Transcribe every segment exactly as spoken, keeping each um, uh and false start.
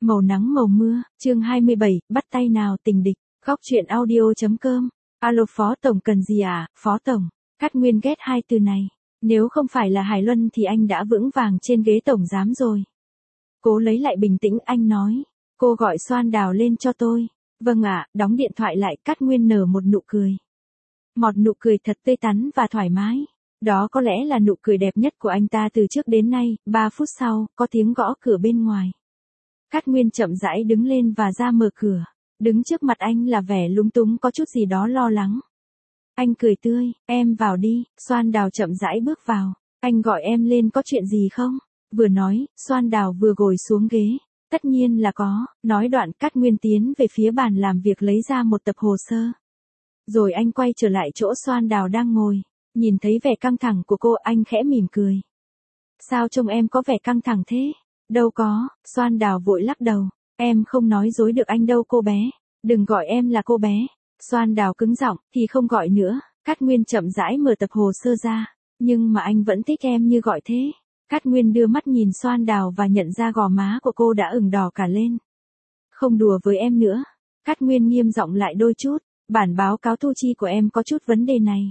Màu nắng màu mưa, chương hai mươi bảy, bắt tay nào tình địch, góc chuyện audio.com. Alo Phó Tổng cần gì à, Phó Tổng? Cát Nguyên ghét hai từ này. Nếu không phải là Hải Luân thì anh đã vững vàng trên ghế Tổng Giám rồi. Cố lấy lại bình tĩnh anh nói. Cô gọi Xoan Đào lên cho tôi. Vâng ạ, đóng điện thoại lại. Cát Nguyên nở một nụ cười. Một nụ cười thật tươi tắn và thoải mái. Đó có lẽ là nụ cười đẹp nhất của anh ta từ trước đến nay. Ba phút sau, có tiếng gõ cửa bên ngoài. Cát Nguyên chậm rãi đứng lên và ra mở cửa. Đứng trước mặt anh là vẻ lúng túng có chút gì đó lo lắng. Anh cười tươi, em vào đi. Xoan Đào chậm rãi bước vào. Anh gọi em lên có chuyện gì không? Vừa nói, Xoan Đào vừa ngồi xuống ghế. Tất nhiên là có. Nói đoạn Cát Nguyên tiến về phía bàn làm việc lấy ra một tập hồ sơ. Rồi anh quay trở lại chỗ Xoan Đào đang ngồi. Nhìn thấy vẻ căng thẳng của cô anh khẽ mỉm cười. Sao trông em có vẻ căng thẳng thế? Đâu có, Xoan Đào vội lắc đầu. Em không nói dối được anh đâu cô bé. Đừng gọi em là cô bé. Xoan Đào cứng giọng, thì không gọi nữa. Cát Nguyên chậm rãi mở tập hồ sơ ra. Nhưng mà anh vẫn thích em như gọi thế. Cát Nguyên đưa mắt nhìn Xoan Đào và nhận ra gò má của cô đã ửng đỏ cả lên. Không đùa với em nữa. Cát Nguyên nghiêm giọng lại đôi chút. Bản báo cáo thu chi của em có chút vấn đề này.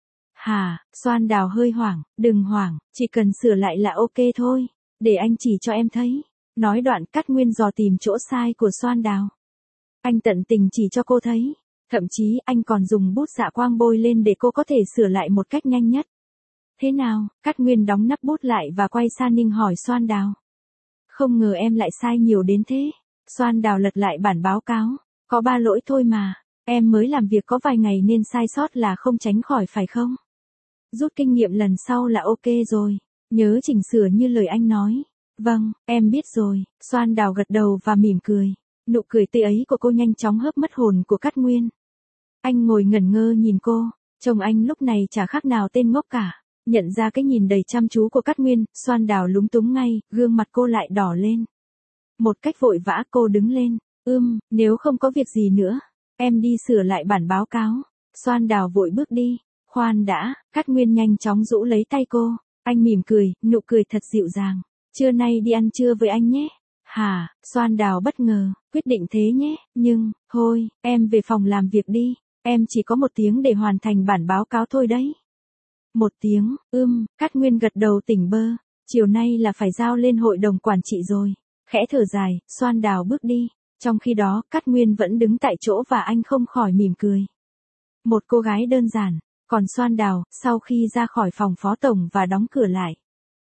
Hả, Xoan Đào hơi hoảng, đừng hoảng, chỉ cần sửa lại là ok thôi. Để anh chỉ cho em thấy. Nói đoạn Cát Nguyên dò tìm chỗ sai của Xoan Đào. Anh tận tình chỉ cho cô thấy. Thậm chí anh còn dùng bút dạ quang bôi lên để cô có thể sửa lại một cách nhanh nhất. Thế nào? Cát Nguyên đóng nắp bút lại và quay sang Ninh hỏi Xoan Đào. Không ngờ em lại sai nhiều đến thế. Xoan Đào lật lại bản báo cáo. Có ba lỗi thôi mà. Em mới làm việc có vài ngày nên sai sót là không tránh khỏi phải không? Rút kinh nghiệm lần sau là ok rồi. Nhớ chỉnh sửa như lời anh nói. Vâng, em biết rồi. Xoan Đào gật đầu và mỉm cười. Nụ cười tươi ấy của cô nhanh chóng hớp mất hồn của Cát Nguyên. Anh ngồi ngẩn ngơ nhìn cô. Trông anh lúc này chả khác nào tên ngốc cả. Nhận ra cái nhìn đầy chăm chú của Cát Nguyên, Xoan Đào lúng túng ngay, gương mặt cô lại đỏ lên. Một cách vội vã cô đứng lên. Ưm, nếu không có việc gì nữa, em đi sửa lại bản báo cáo. Xoan Đào vội bước đi. Khoan đã, Cát Nguyên nhanh chóng rũ lấy tay cô. Anh mỉm cười, nụ cười thật dịu dàng. Trưa nay đi ăn trưa với anh nhé. Hả, Xoan Đào bất ngờ, quyết định thế nhé, nhưng, thôi, em về phòng làm việc đi. Em chỉ có một tiếng để hoàn thành bản báo cáo thôi đấy. Một tiếng, ưm, Cát Nguyên gật đầu tỉnh bơ. Chiều nay là phải giao lên hội đồng quản trị rồi. Khẽ thở dài, Xoan Đào bước đi. Trong khi đó, Cát Nguyên vẫn đứng tại chỗ và anh không khỏi mỉm cười. Một cô gái đơn giản. Còn Xoan Đào, sau khi ra khỏi phòng phó tổng và đóng cửa lại,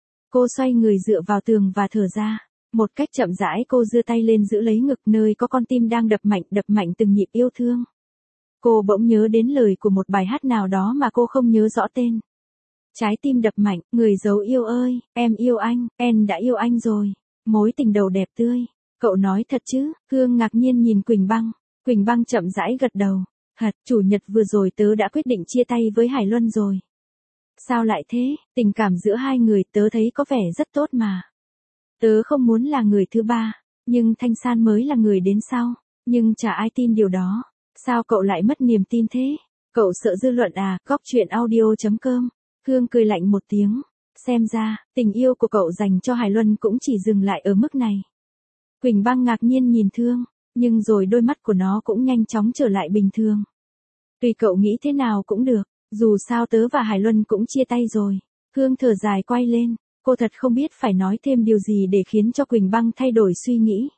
cô xoay người dựa vào tường và thở ra. Một cách chậm rãi cô giơ tay lên giữ lấy ngực nơi có con tim đang đập mạnh đập mạnh từng nhịp yêu thương. Cô bỗng nhớ đến lời của một bài hát nào đó mà cô không nhớ rõ tên. Trái tim đập mạnh, người dấu yêu ơi, em yêu anh, em đã yêu anh rồi. Mối tình đầu đẹp tươi. Cậu nói thật chứ? Hương ngạc nhiên nhìn Quỳnh Băng. Quỳnh Băng chậm rãi gật đầu. Thật, chủ nhật vừa rồi tớ đã quyết định chia tay với Hải Luân rồi. Sao lại thế? Tình cảm giữa hai người tớ thấy có vẻ rất tốt mà. Tớ không muốn là người thứ ba, nhưng Thanh San mới là người đến sau. Nhưng chả ai tin điều đó. Sao cậu lại mất niềm tin thế? Cậu sợ dư luận à? Góc chuyện audio.com. Hương cười lạnh một tiếng. Xem ra, tình yêu của cậu dành cho Hải Luân cũng chỉ dừng lại ở mức này. Quỳnh Băng ngạc nhiên nhìn Thương. Nhưng rồi đôi mắt của nó cũng nhanh chóng trở lại bình thường. Tùy cậu nghĩ thế nào cũng được, dù sao tớ và Hải Luân cũng chia tay rồi. Hương thở dài quay lên, cô thật không biết phải nói thêm điều gì để khiến cho Quỳnh Băng thay đổi suy nghĩ.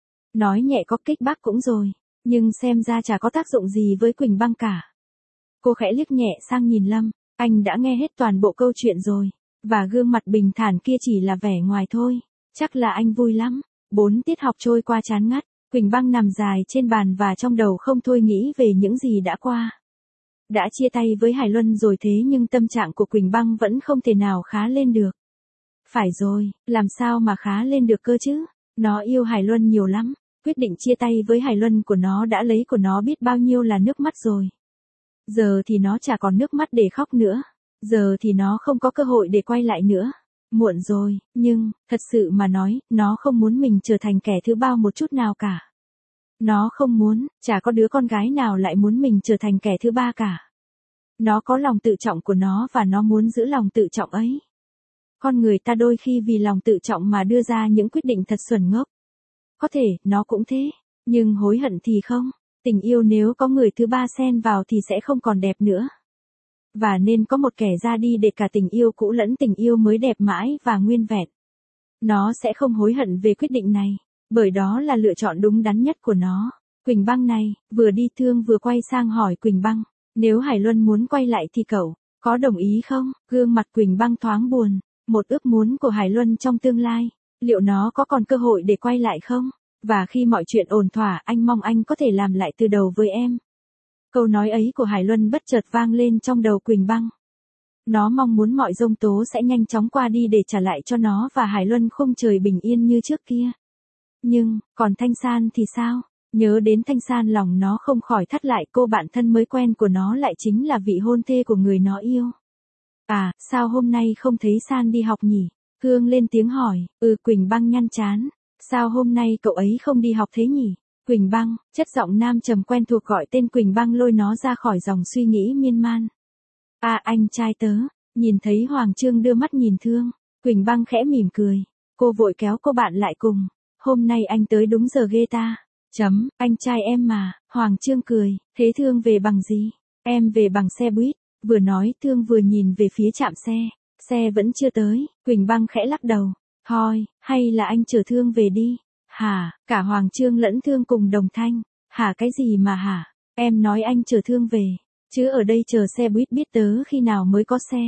Nói nhẹ có kích bác cũng rồi, nhưng xem ra chả có tác dụng gì với Quỳnh Băng cả. Cô khẽ liếc nhẹ sang nhìn Lâm, anh đã nghe hết toàn bộ câu chuyện rồi, và gương mặt bình thản kia chỉ là vẻ ngoài thôi, chắc là anh vui lắm. Bốn tiết học trôi qua chán ngắt. Quỳnh Băng nằm dài trên bàn và trong đầu không thôi nghĩ về những gì đã qua. Đã chia tay với Hải Luân rồi thế nhưng tâm trạng của Quỳnh Băng vẫn không thể nào khá lên được. Phải rồi, làm sao mà khá lên được cơ chứ? Nó yêu Hải Luân nhiều lắm. Quyết định chia tay với Hải Luân của nó đã lấy của nó biết bao nhiêu là nước mắt rồi. Giờ thì nó chả còn nước mắt để khóc nữa. Giờ thì nó không có cơ hội để quay lại nữa. Muộn rồi, nhưng, thật sự mà nói, nó không muốn mình trở thành kẻ thứ ba một chút nào cả. Nó không muốn, chả có đứa con gái nào lại muốn mình trở thành kẻ thứ ba cả. Nó có lòng tự trọng của nó và nó muốn giữ lòng tự trọng ấy. Con người ta đôi khi vì lòng tự trọng mà đưa ra những quyết định thật xuẩn ngốc. có thể, nó cũng thế. Nhưng hối hận thì không. Tình yêu nếu có người thứ ba xen vào thì sẽ không còn đẹp nữa. Và nên có một kẻ ra đi để cả tình yêu cũ lẫn tình yêu mới đẹp mãi và nguyên vẹn. Nó sẽ không hối hận về quyết định này, bởi đó là lựa chọn đúng đắn nhất của nó. Quỳnh Băng này, vừa đi Thương vừa quay sang hỏi Quỳnh Băng, nếu Hải Luân muốn quay lại thì cậu có đồng ý không? Gương mặt Quỳnh Băng thoáng buồn, một ước muốn của Hải Luân trong tương lai, liệu nó có còn cơ hội để quay lại không? Và khi mọi chuyện ổn thỏa, anh mong anh có thể làm lại từ đầu với em. Câu nói ấy của Hải Luân bất chợt vang lên trong đầu Quỳnh Băng. Nó mong muốn mọi giông tố sẽ nhanh chóng qua đi để trả lại cho nó và Hải Luân khung trời bình yên như trước kia. Nhưng, còn Thanh San thì sao? Nhớ đến Thanh San lòng nó không khỏi thắt lại, cô bạn thân mới quen của nó lại chính là vị hôn thê của người nó yêu. À, sao hôm nay không thấy San đi học nhỉ? Hương lên tiếng hỏi, ừ Quỳnh Băng nhăn trán. Sao hôm nay cậu ấy không đi học thế nhỉ? Quỳnh Băng, chất giọng nam trầm quen thuộc gọi tên Quỳnh Băng lôi nó ra khỏi dòng suy nghĩ miên man. À anh trai tớ, nhìn thấy Hoàng Trương đưa mắt nhìn Thương, Quỳnh Băng khẽ mỉm cười. Cô vội kéo cô bạn lại cùng. Hôm nay anh tới đúng giờ ghê ta. Chấm, anh trai em mà, Hoàng Trương cười, thế Thương về bằng gì? Em về bằng xe buýt. Vừa nói Thương vừa nhìn về phía trạm xe, xe vẫn chưa tới, Quỳnh Băng khẽ lắc đầu. Thôi, hay là anh chở Thương về đi. Hả, cả Hoàng Trương lẫn Thương cùng đồng thanh. Hả cái gì mà hả, em nói anh chở Thương về, chứ ở đây chờ xe buýt biết tớ khi nào mới có xe.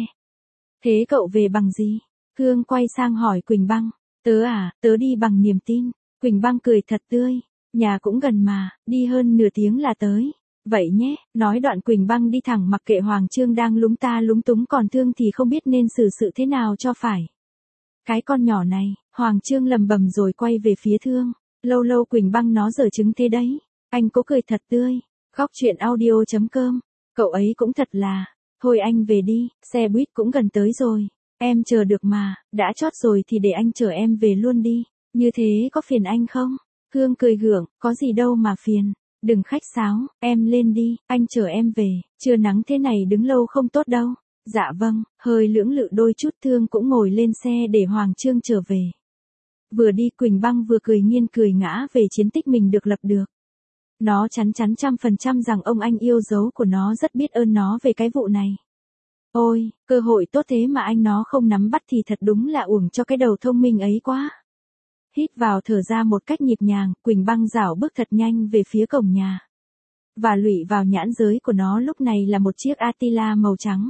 Thế cậu về bằng gì? Thương quay sang hỏi Quỳnh Băng. Tớ à, tớ đi bằng niềm tin. Quỳnh Băng cười thật tươi. Nhà cũng gần mà, đi hơn nửa tiếng là tới. Vậy nhé, nói đoạn Quỳnh Băng đi thẳng mặc kệ Hoàng Trương đang lúng ta lúng túng, còn Thương thì không biết nên xử sự thế nào cho phải. Cái con nhỏ này, Hoàng Trương lầm bầm rồi quay về phía Thương. Lâu lâu Quỳnh Băng nó giở trứng thế đấy. Anh cố cười thật tươi. Góc truyện audio chấm com. Cậu ấy cũng thật là. Thôi anh về đi, xe buýt cũng gần tới rồi. Em chờ được mà, đã chót rồi thì để anh chở em về luôn đi. Như thế có phiền anh không? Thương cười gượng, có gì đâu mà phiền. Đừng khách sáo, em lên đi, anh chở em về. Trưa nắng thế này đứng lâu không tốt đâu. Dạ vâng, hơi lưỡng lự đôi chút Thương cũng ngồi lên xe để Hoàng Trương trở về. Vừa đi Quỳnh Băng vừa cười nghiêng cười ngã về chiến tích mình được lập được. Nó chắn chắn trăm phần trăm rằng ông anh yêu dấu của nó rất biết ơn nó về cái vụ này. Ôi, cơ hội tốt thế mà anh nó không nắm bắt thì thật đúng là uổng cho cái đầu thông minh ấy quá. Hít vào thở ra một cách nhịp nhàng, Quỳnh Băng rảo bước thật nhanh về phía cổng nhà. Và lụy vào nhãn giới của nó lúc này là một chiếc Attila màu trắng.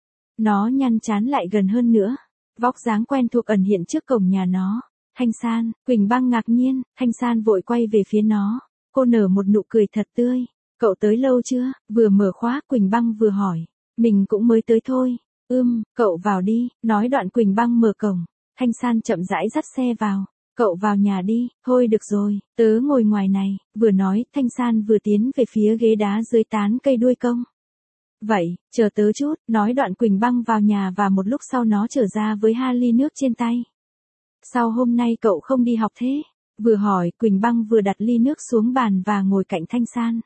Nó nhăn trán lại gần hơn nữa. Vóc dáng quen thuộc ẩn hiện trước cổng nhà nó. Thanh San, Quỳnh Băng ngạc nhiên, Thanh San vội quay về phía nó. Cô nở một nụ cười thật tươi. Cậu tới lâu chưa? Vừa mở khóa Quỳnh Băng vừa hỏi. Mình cũng mới tới thôi. Ưm, cậu vào đi, nói đoạn Quỳnh Băng mở cổng. Thanh San chậm rãi dắt xe vào. Cậu vào nhà đi, thôi được rồi, tớ ngồi ngoài này, vừa nói, Thanh San vừa tiến về phía ghế đá dưới tán cây đuôi công. Vậy, chờ tớ chút, nói đoạn Quỳnh Băng vào nhà và một lúc sau nó trở ra với hai ly nước trên tay. Sao hôm nay cậu không đi học thế? Vừa hỏi, Quỳnh Băng vừa đặt ly nước xuống bàn và ngồi cạnh Thanh San.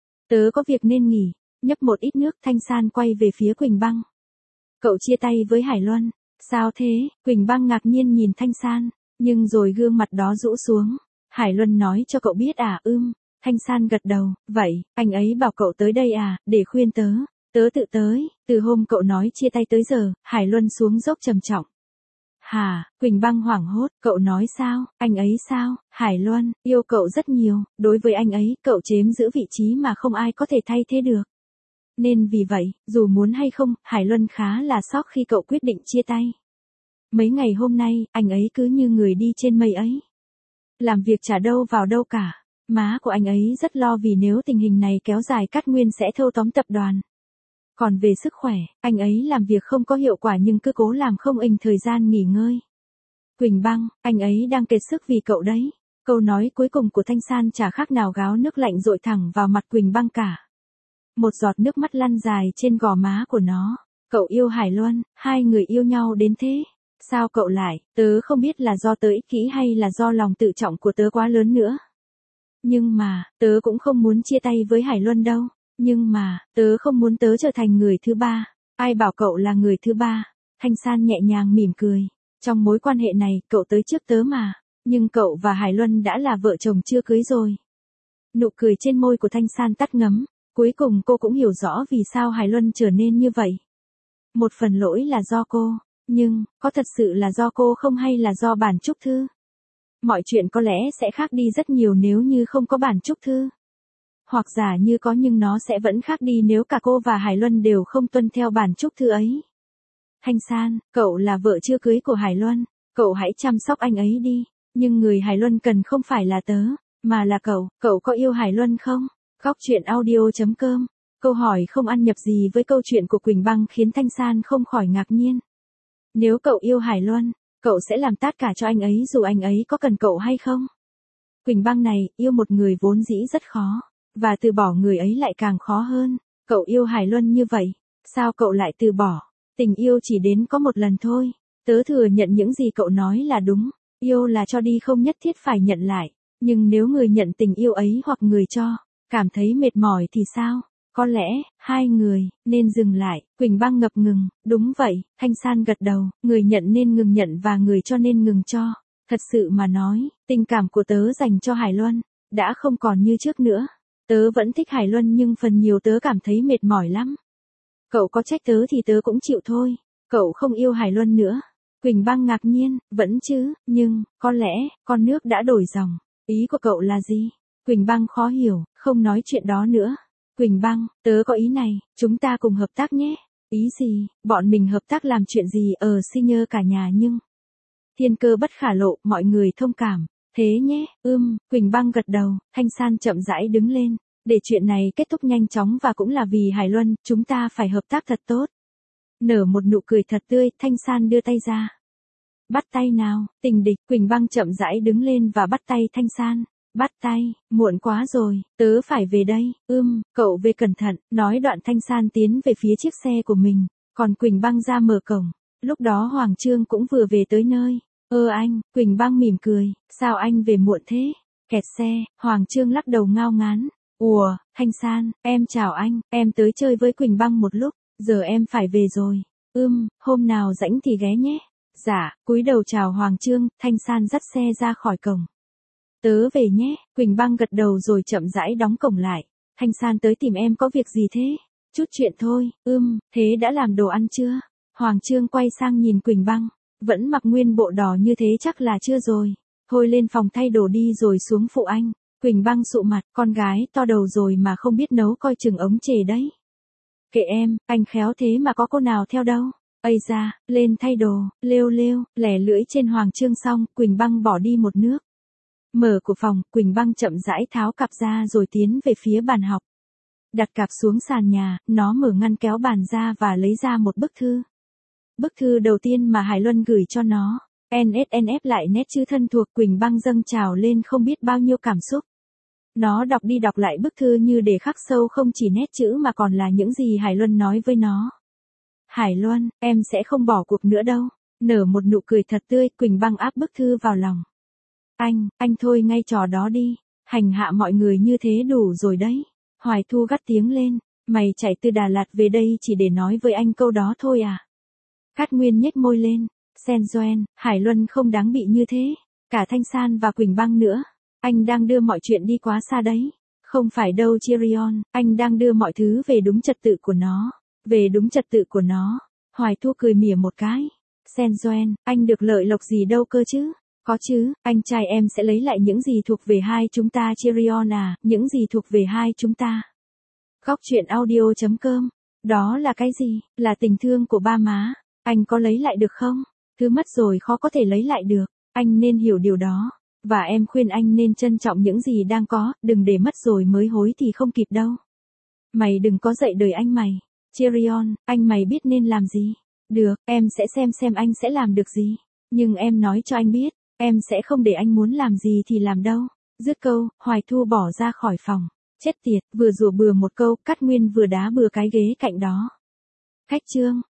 Tớ có việc nên nghỉ, nhấp một ít nước. Thanh San quay về phía Quỳnh Băng. Cậu chia tay với Hải Luân. Sao thế? Quỳnh Băng ngạc nhiên nhìn Thanh San, nhưng rồi gương mặt đó rũ xuống. Hải Luân nói cho cậu biết à? Ưm. Thanh San gật đầu. Vậy, anh ấy bảo cậu tới đây à, để khuyên tớ. Tớ tự tới. Từ hôm cậu nói chia tay tới giờ, Hải Luân xuống dốc trầm trọng. Hả? Quỳnh Băng hoảng hốt. Cậu nói sao? Anh ấy sao? Hải Luân yêu cậu rất nhiều. Đối với anh ấy, cậu chiếm giữ vị trí mà không ai có thể thay thế được. Nên vì vậy, dù muốn hay không, Hải Luân khá là sốc khi cậu quyết định chia tay. Mấy ngày hôm nay, anh ấy cứ như người đi trên mây ấy. Làm việc chả đâu vào đâu cả. Má của anh ấy rất lo vì nếu tình hình này kéo dài Cát Nguyên sẽ thâu tóm tập đoàn. Còn về sức khỏe, anh ấy làm việc không có hiệu quả nhưng cứ cố làm không ình thời gian nghỉ ngơi. Quỳnh Băng, anh ấy đang kiệt sức vì cậu đấy. Câu nói cuối cùng của Thanh San chả khác nào gáo nước lạnh dội thẳng vào mặt Quỳnh Băng cả. Một giọt nước mắt lăn dài trên gò má của nó. Cậu yêu Hải Luân, hai người yêu nhau đến thế. Sao cậu lại? Tớ không biết là do tớ ích kỷ hay là do lòng tự trọng của tớ quá lớn nữa. Nhưng mà, tớ cũng không muốn chia tay với Hải Luân đâu. Nhưng mà, tớ không muốn tớ trở thành người thứ ba. Ai bảo cậu là người thứ ba? Thanh San nhẹ nhàng mỉm cười. Trong mối quan hệ này, cậu tới trước tớ mà. Nhưng cậu và Hải Luân đã là vợ chồng chưa cưới rồi. Nụ cười trên môi của Thanh San tắt ngấm, cuối cùng cô cũng hiểu rõ vì sao Hải Luân trở nên như vậy. Một phần lỗi là do cô, nhưng, có thật sự là do cô không hay là do bản chúc thư? Mọi chuyện có lẽ sẽ khác đi rất nhiều nếu như không có bản chúc thư. Hoặc giả như có nhưng nó sẽ vẫn khác đi nếu cả cô và Hải Luân đều không tuân theo bản chúc thư ấy. Thanh San, cậu là vợ chưa cưới của Hải Luân, cậu hãy chăm sóc anh ấy đi, nhưng người Hải Luân cần không phải là tớ, mà là cậu, cậu có yêu Hải Luân không? Góc truyện audio chấm com. Câu hỏi không ăn nhập gì với câu chuyện của Quỳnh Băng khiến Thanh San không khỏi ngạc nhiên. Nếu cậu yêu Hải Luân, cậu sẽ làm tất cả cho anh ấy dù anh ấy có cần cậu hay không? Quỳnh Băng này, yêu một người vốn dĩ rất khó, và từ bỏ người ấy lại càng khó hơn. Cậu yêu Hải Luân như vậy, sao cậu lại từ bỏ? Tình yêu chỉ đến có một lần thôi. Tớ thừa nhận những gì cậu nói là đúng. Yêu là cho đi không nhất thiết phải nhận lại. Nhưng nếu người nhận tình yêu ấy hoặc người cho, cảm thấy mệt mỏi thì sao? Có lẽ, hai người, nên dừng lại. Quỳnh Băng ngập ngừng, đúng vậy, Thanh San gật đầu, người nhận nên ngừng nhận và người cho nên ngừng cho. Thật sự mà nói, tình cảm của tớ dành cho Hải Luân, đã không còn như trước nữa. Tớ vẫn thích Hải Luân nhưng phần nhiều tớ cảm thấy mệt mỏi lắm. Cậu có trách tớ thì tớ cũng chịu thôi. Cậu không yêu Hải Luân nữa. Quỳnh Băng ngạc nhiên, vẫn chứ, nhưng, có lẽ, con nước đã đổi dòng. Ý của cậu là gì? Quỳnh Băng khó hiểu, không nói chuyện đó nữa. Quỳnh Băng, tớ có ý này, chúng ta cùng hợp tác nhé. Ý gì, bọn mình hợp tác làm chuyện gì ở senior cả nhà nhưng... Thiên cơ bất khả lộ, mọi người thông cảm. Thế nhé, ưm, Quỳnh Băng gật đầu, Thanh San chậm rãi đứng lên. Để chuyện này kết thúc nhanh chóng và cũng là vì Hải Luân, chúng ta phải hợp tác thật tốt. Nở một nụ cười thật tươi, Thanh San đưa tay ra. Bắt tay nào, tình địch, Quỳnh Băng chậm rãi đứng lên và bắt tay Thanh San. Bắt tay, muộn quá rồi, tớ phải về đây, ưm, cậu về cẩn thận, nói đoạn Thanh San tiến về phía chiếc xe của mình, còn Quỳnh Băng ra mở cổng. Lúc đó Hoàng Trương cũng vừa về tới nơi. Ơ anh, Quỳnh Băng mỉm cười, sao anh về muộn thế? Kẹt xe, Hoàng Trương lắc đầu ngao ngán. Ủa, Thanh San, em chào anh, em tới chơi với Quỳnh Băng một lúc, giờ em phải về rồi. Ưm, hôm nào rảnh thì ghé nhé. Dạ, cúi đầu chào Hoàng Trương, Thanh San dắt xe ra khỏi cổng. Tớ về nhé, Quỳnh Băng gật đầu rồi chậm rãi đóng cổng lại. Thanh San tới tìm em có việc gì thế? Chút chuyện thôi, ưm, thế đã làm đồ ăn chưa? Hoàng Trương quay sang nhìn Quỳnh Băng, vẫn mặc nguyên bộ đỏ như thế chắc là chưa rồi. Thôi lên phòng thay đồ đi rồi xuống phụ anh. Quỳnh Băng sụ mặt, con gái to đầu rồi mà không biết nấu coi chừng ống chề đấy. Kệ em, anh khéo thế mà có cô nào theo đâu. Ây da, lên thay đồ, lêu lêu, lẻ lưỡi trên Hoàng Trương xong, Quỳnh Băng bỏ đi một nước. Mở của phòng, Quỳnh Băng chậm rãi tháo cặp ra rồi tiến về phía bàn học. Đặt cặp xuống sàn nhà, nó mở ngăn kéo bàn ra và lấy ra một bức thư. Bức thư đầu tiên mà Hải Luân gửi cho nó. en ét en ép lại nét chữ thân thuộc, Quỳnh Băng dâng trào lên không biết bao nhiêu cảm xúc. Nó đọc đi đọc lại bức thư như để khắc sâu không chỉ nét chữ mà còn là những gì Hải Luân nói với nó. Hải Luân, em sẽ không bỏ cuộc nữa đâu. Nở một nụ cười thật tươi, Quỳnh Băng áp bức thư vào lòng. Anh, anh thôi ngay trò đó đi. Hành hạ mọi người như thế đủ rồi đấy. Hoài Thu gắt tiếng lên. Mày chạy từ Đà Lạt về đây chỉ để nói với anh câu đó thôi à? Cát Nguyên nhếch môi lên. Sen Doen, Hải Luân không đáng bị như thế. Cả Thanh San và Quỳnh Băng nữa. Anh đang đưa mọi chuyện đi quá xa đấy. Không phải đâu Chirion, anh đang đưa mọi thứ về đúng trật tự của nó. Về đúng trật tự của nó. Hoài Thu cười mỉa một cái. Sen Doen, anh được lợi lộc gì đâu cơ chứ? Có chứ, anh trai em sẽ lấy lại những gì thuộc về hai chúng ta Chirion à, những gì thuộc về hai chúng ta. Góc truyện audio chấm com. Đó là cái gì? Là tình thương của ba má. Anh có lấy lại được không? Thứ mất rồi khó có thể lấy lại được. Anh nên hiểu điều đó. Và em khuyên anh nên trân trọng những gì đang có, đừng để mất rồi mới hối thì không kịp đâu. Mày đừng có dạy đời anh mày. Chirion, anh mày biết nên làm gì? Được, em sẽ xem xem anh sẽ làm được gì. Nhưng em nói cho anh biết, em sẽ không để anh muốn làm gì thì làm đâu. Dứt câu, Hoài Thu bỏ ra khỏi phòng. Chết tiệt, vừa rủa bừa một câu, Cát Nguyên vừa đá bừa cái ghế cạnh đó. Khách trương,